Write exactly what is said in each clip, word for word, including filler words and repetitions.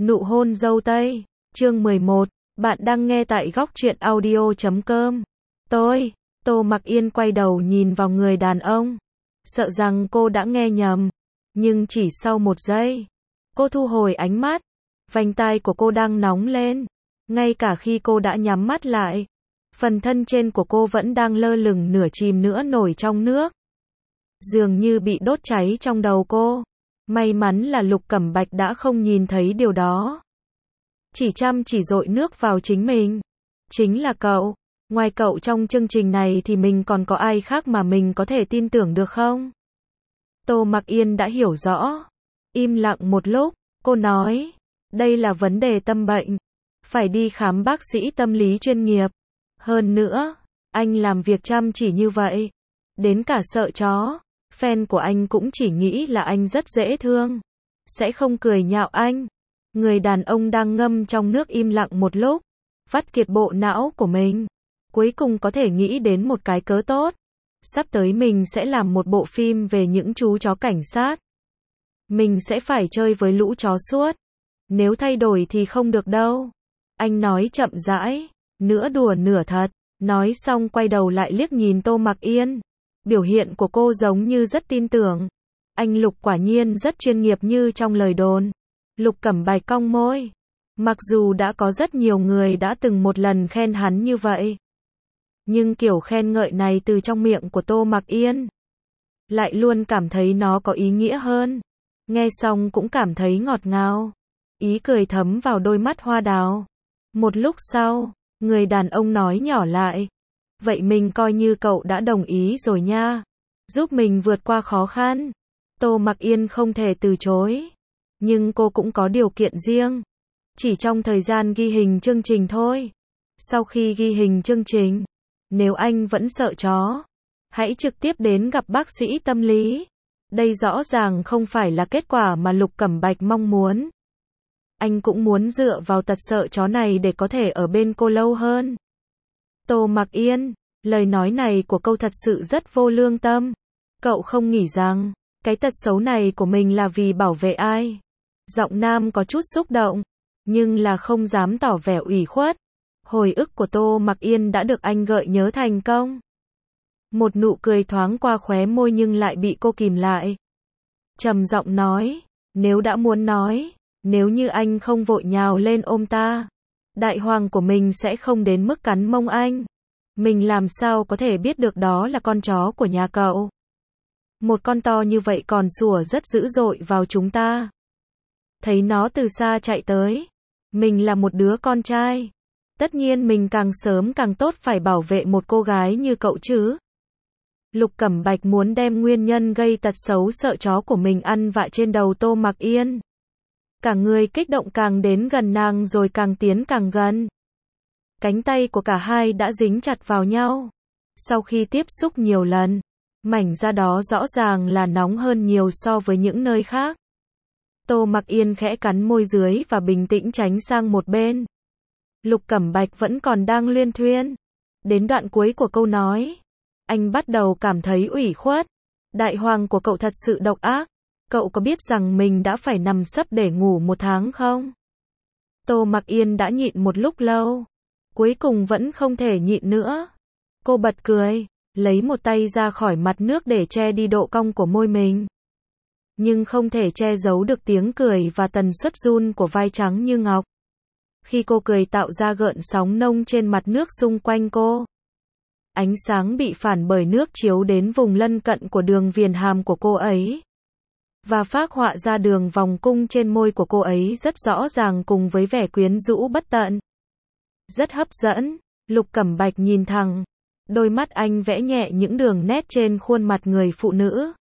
Nụ hôn dâu tây, chương mười một, bạn đang nghe tại góc truyện audio chấm com. Tôi, Tô Mặc Yên quay đầu nhìn vào người đàn ông, sợ rằng cô đã nghe nhầm, nhưng chỉ sau một giây, cô thu hồi ánh mắt, vành tai của cô đang nóng lên, ngay cả khi cô đã nhắm mắt lại, phần thân trên của cô vẫn đang lơ lửng nửa chìm nửa nổi trong nước, dường như bị đốt cháy trong đầu cô. May mắn là Lục Cẩm Bạch đã không nhìn thấy điều đó. Chỉ chăm chỉ dội nước vào chính mình. Chính là cậu. Ngoài cậu trong chương trình này thì mình còn có ai khác mà mình có thể tin tưởng được không? Tô Mặc Yên đã hiểu rõ. Im lặng một lúc, cô nói, đây là vấn đề tâm bệnh. Phải đi khám bác sĩ tâm lý chuyên nghiệp. Hơn nữa, anh làm việc chăm chỉ như vậy. Đến cả sợ chó. Fan của anh cũng chỉ nghĩ là anh rất dễ thương, sẽ không cười nhạo anh. Người đàn ông đang ngâm trong nước im lặng một lúc, vắt kiệt bộ não của mình, cuối cùng có thể nghĩ đến một cái cớ tốt. Sắp tới mình sẽ làm một bộ phim về những chú chó cảnh sát. Mình sẽ phải chơi với lũ chó suốt. Nếu thay đổi thì không được đâu. Anh nói chậm rãi, nửa đùa nửa thật. Nói xong quay đầu lại liếc nhìn Tô Mặc Yên. Biểu hiện của cô giống như rất tin tưởng. Anh Lục quả nhiên rất chuyên nghiệp như trong lời đồn. Lục Cẩm Bạch cong môi. Mặc dù đã có rất nhiều người đã từng một lần khen hắn như vậy, nhưng kiểu khen ngợi này từ trong miệng của Tô Mặc Yên lại luôn cảm thấy nó có ý nghĩa hơn. Nghe xong cũng cảm thấy ngọt ngào. Ý cười thấm vào đôi mắt hoa đào. Một lúc sau, người đàn ông nói nhỏ lại. Vậy mình coi như cậu đã đồng ý rồi nha. Giúp mình vượt qua khó khăn. Tô Mặc Yên không thể từ chối. Nhưng cô cũng có điều kiện riêng. Chỉ trong thời gian ghi hình chương trình thôi. Sau khi ghi hình chương trình, nếu anh vẫn sợ chó, hãy trực tiếp đến gặp bác sĩ tâm lý. Đây rõ ràng không phải là kết quả mà Lục Cẩm Bạch mong muốn. Anh cũng muốn dựa vào tật sợ chó này để có thể ở bên cô lâu hơn. Tô Mặc Yên, lời nói này của cậu thật sự rất vô lương tâm. Cậu không nghĩ rằng, cái tật xấu này của mình là vì bảo vệ ai. Giọng nam có chút xúc động, nhưng là không dám tỏ vẻ ủy khuất. Hồi ức của Tô Mặc Yên đã được anh gợi nhớ thành công. Một nụ cười thoáng qua khóe môi nhưng lại bị cô kìm lại. Trầm giọng nói, nếu đã muốn nói, nếu như anh không vội nhào lên ôm ta, đại hoàng của mình sẽ không đến mức cắn mông anh. Mình làm sao có thể biết được đó là con chó của nhà cậu. Một con to như vậy còn sủa rất dữ dội vào chúng ta. Thấy nó từ xa chạy tới. Mình là một đứa con trai. Tất nhiên mình càng sớm càng tốt phải bảo vệ một cô gái như cậu chứ. Lục Cẩm Bạch muốn đem nguyên nhân gây tật xấu sợ chó của mình ăn vạ trên đầu Tô Mặc Yên. Cả người kích động càng đến gần nàng rồi càng tiến càng gần. Cánh tay của cả hai đã dính chặt vào nhau. Sau khi tiếp xúc nhiều lần, mảnh da đó rõ ràng là nóng hơn nhiều so với những nơi khác. Tô Mặc Yên khẽ cắn môi dưới và bình tĩnh tránh sang một bên. Lục Cẩm Bạch vẫn còn đang luyên thuyên. Đến đoạn cuối của câu nói, anh bắt đầu cảm thấy ủy khuất. Đại hoàng của cậu thật sự độc ác. Cậu có biết rằng mình đã phải nằm sấp để ngủ một tháng không? Tô Mặc Yên đã nhịn một lúc lâu. Cuối cùng vẫn không thể nhịn nữa. Cô bật cười, lấy một tay ra khỏi mặt nước để che đi độ cong của môi mình. Nhưng không thể che giấu được tiếng cười và tần suất run của vai trắng như ngọc. Khi cô cười tạo ra gợn sóng nông trên mặt nước xung quanh cô. Ánh sáng bị phản bởi nước chiếu đến vùng lân cận của đường viền hàm của cô ấy. Và phác họa ra đường vòng cung trên môi của cô ấy rất rõ ràng cùng với vẻ quyến rũ bất tận. Rất hấp dẫn, Lục Cẩm Bạch nhìn thẳng. Đôi mắt anh vẽ nhẹ những đường nét trên khuôn mặt người phụ nữ.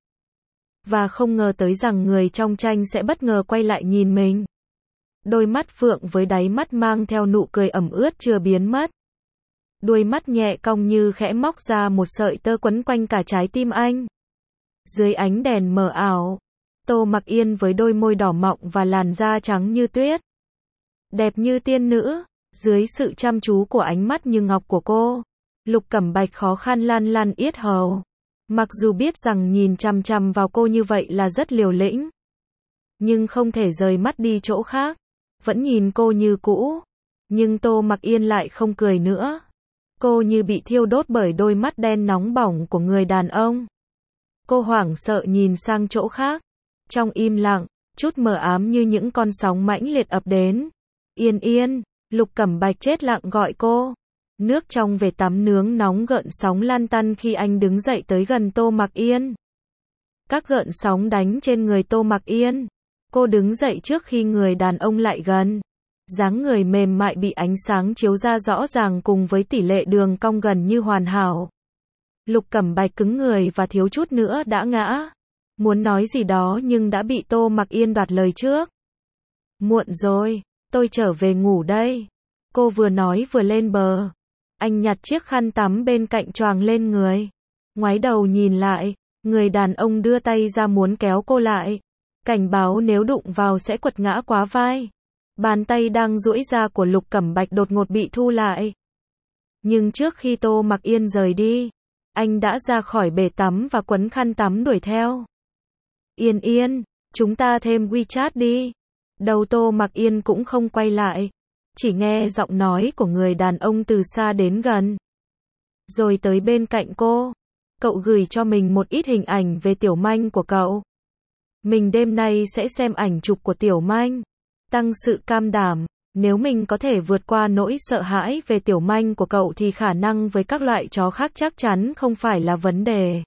Và không ngờ tới rằng người trong tranh sẽ bất ngờ quay lại nhìn mình. Đôi mắt phượng với đáy mắt mang theo nụ cười ẩm ướt chưa biến mất. Đuôi mắt nhẹ cong như khẽ móc ra một sợi tơ quấn quanh cả trái tim anh. Dưới ánh đèn mờ ảo, Tô Mặc Yên với đôi môi đỏ mọng và làn da trắng như tuyết. Đẹp như tiên nữ, dưới sự chăm chú của ánh mắt như ngọc của cô. Lục Cẩm Bạch khó khăn lan lan yết hầu. Mặc dù biết rằng nhìn chằm chằm vào cô như vậy là rất liều lĩnh, nhưng không thể rời mắt đi chỗ khác. vẫn nhìn cô như cũ. Nhưng Tô Mặc Yên lại không cười nữa. Cô như bị thiêu đốt bởi đôi mắt đen nóng bỏng của người đàn ông. Cô hoảng sợ nhìn sang chỗ khác. Trong im lặng, chút mờ ám như những con sóng mãnh liệt ập đến. Yên Yên, Lục Cẩm Bạch chết lặng gọi cô. Nước trong về tắm nướng nóng gợn sóng lan tăn khi anh đứng dậy tới gần Tô Mặc Yên. Các gợn sóng đánh trên người Tô Mặc Yên. Cô đứng dậy trước khi người đàn ông lại gần. Dáng người mềm mại bị ánh sáng chiếu ra rõ ràng cùng với tỷ lệ đường cong gần như hoàn hảo. Lục Cẩm Bạch cứng người và thiếu chút nữa đã ngã. Muốn nói gì đó nhưng đã bị Tô Mặc Yên đoạt lời trước. Muộn rồi, tôi trở về ngủ đây. Cô vừa nói vừa lên bờ. Anh nhặt chiếc khăn tắm bên cạnh choàng lên người. Ngoái đầu nhìn lại, người đàn ông đưa tay ra muốn kéo cô lại. Cảnh báo nếu đụng vào sẽ quật ngã quá vai. Bàn tay đang duỗi ra của Lục Cẩm Bạch đột ngột bị thu lại. Nhưng trước khi Tô Mặc Yên rời đi, anh đã ra khỏi bể tắm và quấn khăn tắm đuổi theo. Yên Yên, chúng ta thêm WeChat đi. Đầu Tô Mặc Yên cũng không quay lại. Chỉ nghe giọng nói của người đàn ông từ xa đến gần. Rồi tới bên cạnh cô. Cậu gửi cho mình một ít hình ảnh về Tiểu Manh của cậu. Mình đêm nay sẽ xem ảnh chụp của Tiểu Manh. Tăng sự cam đảm. Nếu mình có thể vượt qua nỗi sợ hãi về Tiểu Manh của cậu thì khả năng với các loại chó khác chắc chắn không phải là vấn đề.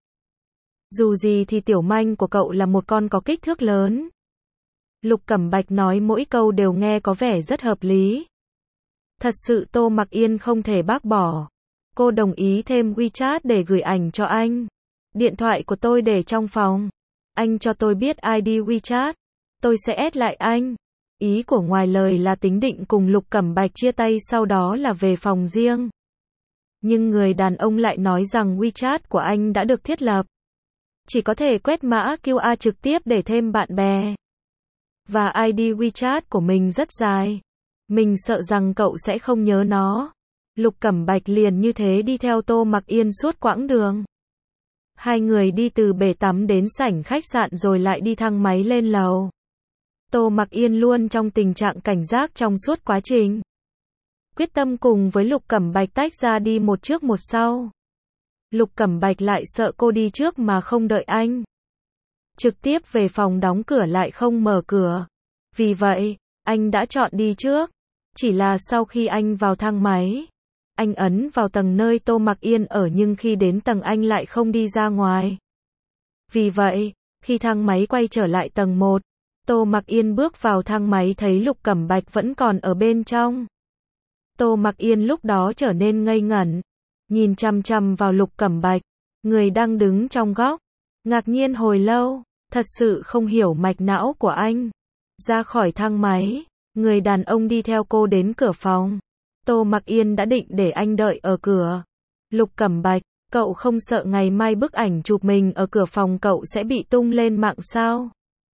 Dù gì thì Tiểu Manh của cậu là một con có kích thước lớn. Lục Cẩm Bạch nói mỗi câu đều nghe có vẻ rất hợp lý. Thật sự Tô Mặc Yên không thể bác bỏ. Cô đồng ý thêm WeChat để gửi ảnh cho anh. Điện thoại của tôi để trong phòng. Anh cho tôi biết i đê WeChat. Tôi sẽ add lại anh. Ý của ngoài lời là tính định cùng Lục Cẩm Bạch chia tay sau đó là về phòng riêng. Nhưng người đàn ông lại nói rằng WeChat của anh đã được thiết lập. Chỉ có thể quét mã quy rờ trực tiếp để thêm bạn bè. Và i đê WeChat của mình rất dài. Mình sợ rằng cậu sẽ không nhớ nó. Lục Cẩm Bạch liền như thế đi theo Tô Mặc Yên suốt quãng đường. Hai người đi từ bể tắm đến sảnh khách sạn rồi lại đi thang máy lên lầu. Tô Mặc Yên luôn trong tình trạng cảnh giác trong suốt quá trình. Quyết tâm cùng với Lục Cẩm Bạch tách ra đi một trước một sau. Lục Cẩm Bạch lại sợ cô đi trước mà không đợi anh. Trực tiếp về phòng đóng cửa lại không mở cửa. Vì vậy, anh đã chọn đi trước. Chỉ là sau khi anh vào thang máy, anh ấn vào tầng nơi Tô Mặc Yên ở nhưng khi đến tầng anh lại không đi ra ngoài. Vì vậy, khi thang máy quay trở lại tầng một, Tô Mặc Yên bước vào thang máy thấy Lục Cẩm Bạch vẫn còn ở bên trong. Tô Mặc Yên lúc đó trở nên ngây ngẩn, nhìn chằm chằm vào Lục Cẩm Bạch, người đang đứng trong góc, ngạc nhiên hồi lâu, thật sự không hiểu mạch não của anh. Ra khỏi thang máy, người đàn ông đi theo cô đến cửa phòng. Tô Mặc Yên đã định để anh đợi ở cửa. Lục Cẩm Bạch, cậu không sợ ngày mai bức ảnh chụp mình ở cửa phòng cậu sẽ bị tung lên mạng sao?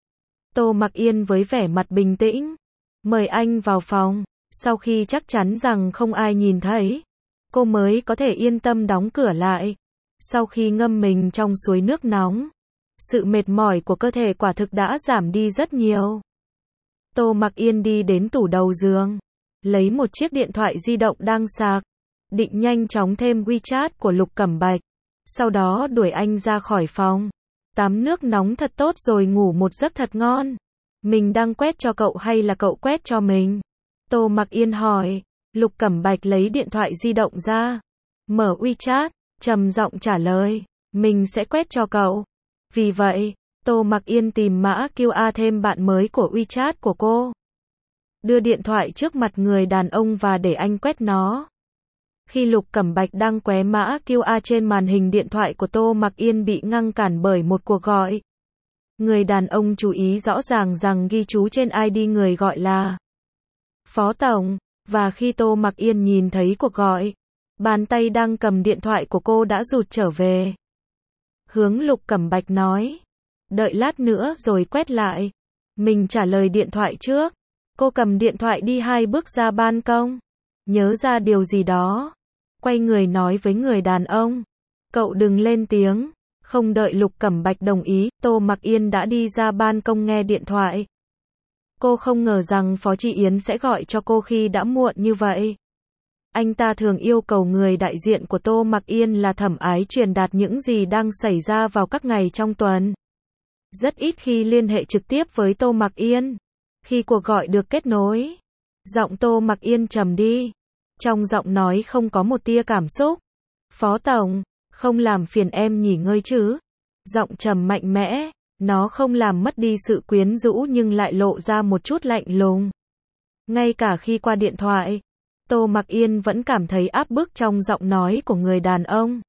Tô Mặc Yên với vẻ mặt bình tĩnh, mời anh vào phòng. Sau khi chắc chắn rằng không ai nhìn thấy, cô mới có thể yên tâm đóng cửa lại. Sau khi ngâm mình trong suối nước nóng, sự mệt mỏi của cơ thể quả thực đã giảm đi rất nhiều. Tô Mặc Yên đi đến tủ đầu giường, lấy một chiếc điện thoại di động đang sạc, định nhanh chóng thêm WeChat của Lục Cẩm Bạch, sau đó đuổi anh ra khỏi phòng. Tắm nước nóng thật tốt rồi ngủ một giấc thật ngon. Mình đang quét cho cậu hay là cậu quét cho mình? Tô Mặc Yên hỏi. Lục Cẩm Bạch lấy điện thoại di động ra, mở WeChat, trầm giọng trả lời, mình sẽ quét cho cậu. Vì vậy, Tô Mặc Yên tìm mã quy rờ thêm bạn mới của WeChat của cô. Đưa điện thoại trước mặt người đàn ông và để anh quét nó. Khi Lục Cẩm Bạch đang quét mã quy rờ trên màn hình điện thoại của Tô Mặc Yên bị ngăn cản bởi một cuộc gọi. Người đàn ông chú ý rõ ràng rằng ghi chú trên i đê người gọi là Phó Tổng, và khi Tô Mặc Yên nhìn thấy cuộc gọi, bàn tay đang cầm điện thoại của cô đã rụt trở về. Hướng Lục Cẩm Bạch nói, đợi lát nữa rồi quét lại. Mình trả lời điện thoại trước. Cô cầm điện thoại đi hai bước ra ban công, nhớ ra điều gì đó, quay người nói với người đàn ông, cậu đừng lên tiếng. Không đợi Lục Cẩm Bạch đồng ý, Tô Mặc Yên đã đi ra ban công nghe điện thoại. Cô không ngờ rằng Phó Chi Yến sẽ gọi cho cô khi đã muộn như vậy. Anh ta thường yêu cầu người đại diện của Tô Mặc Yên là Thẩm Ái truyền đạt những gì đang xảy ra vào các ngày trong tuần. Rất ít khi liên hệ trực tiếp với Tô Mặc Yên. Khi cuộc gọi được kết nối, giọng Tô Mặc Yên trầm đi. Trong giọng nói không có một tia cảm xúc. Phó Tổng, không làm phiền em nghỉ ngơi chứ? Giọng trầm mạnh mẽ, nó không làm mất đi sự quyến rũ nhưng lại lộ ra một chút lạnh lùng. Ngay cả khi qua điện thoại, Tô Mặc Yên vẫn cảm thấy áp bức trong giọng nói của người đàn ông.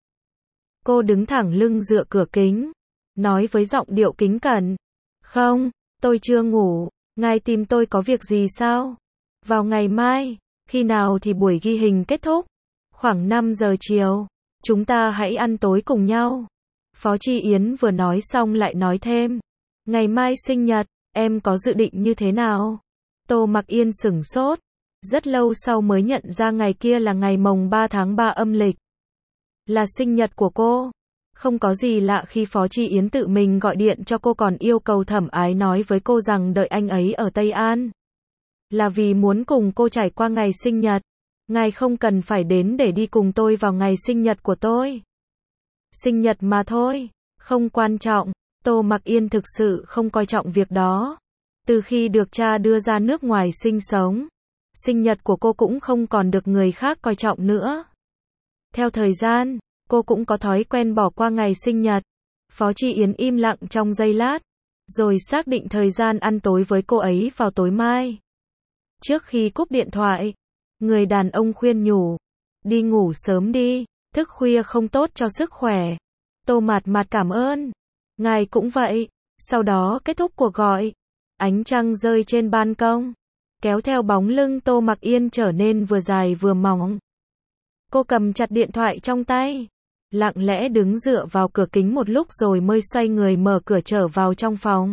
Cô đứng thẳng lưng dựa cửa kính, nói với giọng điệu kính cẩn. Không, tôi chưa ngủ, ngài tìm tôi có việc gì sao? Vào ngày mai, khi nào thì buổi ghi hình kết thúc? Khoảng năm giờ chiều, chúng ta hãy ăn tối cùng nhau. Phó Chi Yến vừa nói xong lại nói thêm. Ngày mai sinh nhật, em có dự định như thế nào? Tô Mặc Yên sửng sốt. Rất lâu sau mới nhận ra ngày kia là ngày mồng ba tháng ba âm lịch. Là sinh nhật của cô. Không có gì lạ khi Phó Chi Yến tự mình gọi điện cho cô còn yêu cầu Thẩm Ái nói với cô rằng đợi anh ấy ở Tây An. Là vì muốn cùng cô trải qua ngày sinh nhật. Ngài không cần phải đến để đi cùng tôi vào ngày sinh nhật của tôi. Sinh nhật mà thôi, không quan trọng. Tô Mặc Yên thực sự không coi trọng việc đó. Từ khi được cha đưa ra nước ngoài sinh sống, sinh nhật của cô cũng không còn được người khác coi trọng nữa. Theo thời gian, cô cũng có thói quen bỏ qua ngày sinh nhật. Phó Chi Yến im lặng trong giây lát, rồi xác định thời gian ăn tối với cô ấy vào tối mai. Trước khi cúp điện thoại, người đàn ông khuyên nhủ, đi ngủ sớm đi, thức khuya không tốt cho sức khỏe. Tô Mạt Mạt cảm ơn. Ngài cũng vậy. Sau đó kết thúc cuộc gọi, ánh trăng rơi trên ban công, kéo theo bóng lưng Tô Mặc Yên trở nên vừa dài vừa mỏng. Cô cầm chặt điện thoại trong tay, lặng lẽ đứng dựa vào cửa kính một lúc rồi mới xoay người mở cửa trở vào trong phòng.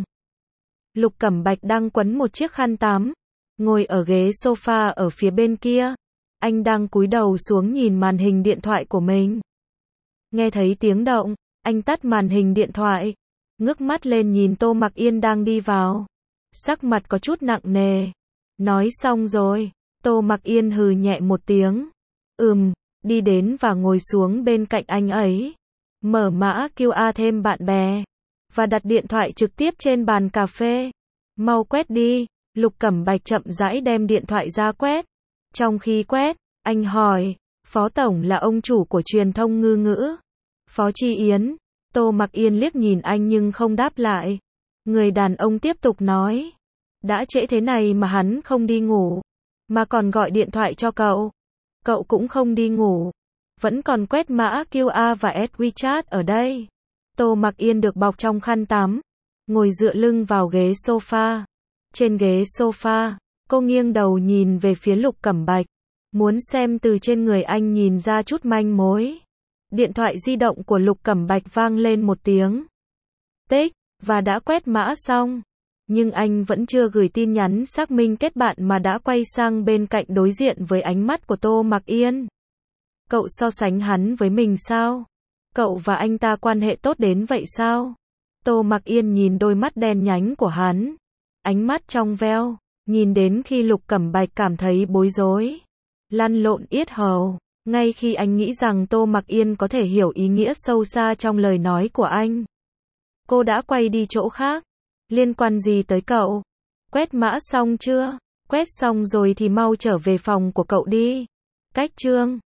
Lục Cẩm Bạch đang quấn một chiếc khăn tắm, ngồi ở ghế sofa ở phía bên kia. Anh đang cúi đầu xuống nhìn màn hình điện thoại của mình. Nghe thấy tiếng động, anh tắt màn hình điện thoại, ngước mắt lên nhìn Tô Mặc Yên đang đi vào. Sắc mặt có chút nặng nề. Nói xong rồi, Tô Mặc Yên hừ nhẹ một tiếng. Ừm, đi đến và ngồi xuống bên cạnh anh ấy. Mở mã quy rờ thêm bạn bè. Và đặt điện thoại trực tiếp trên bàn cà phê. Mau quét đi. Lục Cẩm Bạch chậm rãi đem điện thoại ra quét. Trong khi quét, anh hỏi, Phó Tổng là ông chủ của truyền thông ngư ngữ. Phó Chi Yến. Tô Mặc Yên liếc nhìn anh nhưng không đáp lại. Người đàn ông tiếp tục nói, đã trễ thế này mà hắn không đi ngủ, mà còn gọi điện thoại cho cậu. Cậu cũng không đi ngủ, vẫn còn quét mã quy rờ và add WeChat ở đây. Tô Mặc Yên được bọc trong khăn tắm, ngồi dựa lưng vào ghế sofa. Trên ghế sofa, cô nghiêng đầu nhìn về phía Lục Cẩm Bạch, muốn xem từ trên người anh nhìn ra chút manh mối. Điện thoại di động của Lục Cẩm Bạch vang lên một tiếng. Tích, và đã quét mã xong. Nhưng anh vẫn chưa gửi tin nhắn xác minh kết bạn mà đã quay sang bên cạnh đối diện với ánh mắt của Tô Mặc Yên. Cậu so sánh hắn với mình sao? Cậu và anh ta quan hệ tốt đến vậy sao? Tô Mặc Yên nhìn đôi mắt đen nhánh của hắn. Ánh mắt trong veo, nhìn đến khi Lục Cẩm Bạch cảm thấy bối rối. Lăn lộn yết hầu. Ngay khi anh nghĩ rằng Tô Mặc Yên có thể hiểu ý nghĩa sâu xa trong lời nói của anh, cô đã quay đi chỗ khác. Liên quan gì tới cậu? Quét mã xong chưa? Quét xong rồi thì mau trở về phòng của cậu đi. Cách chương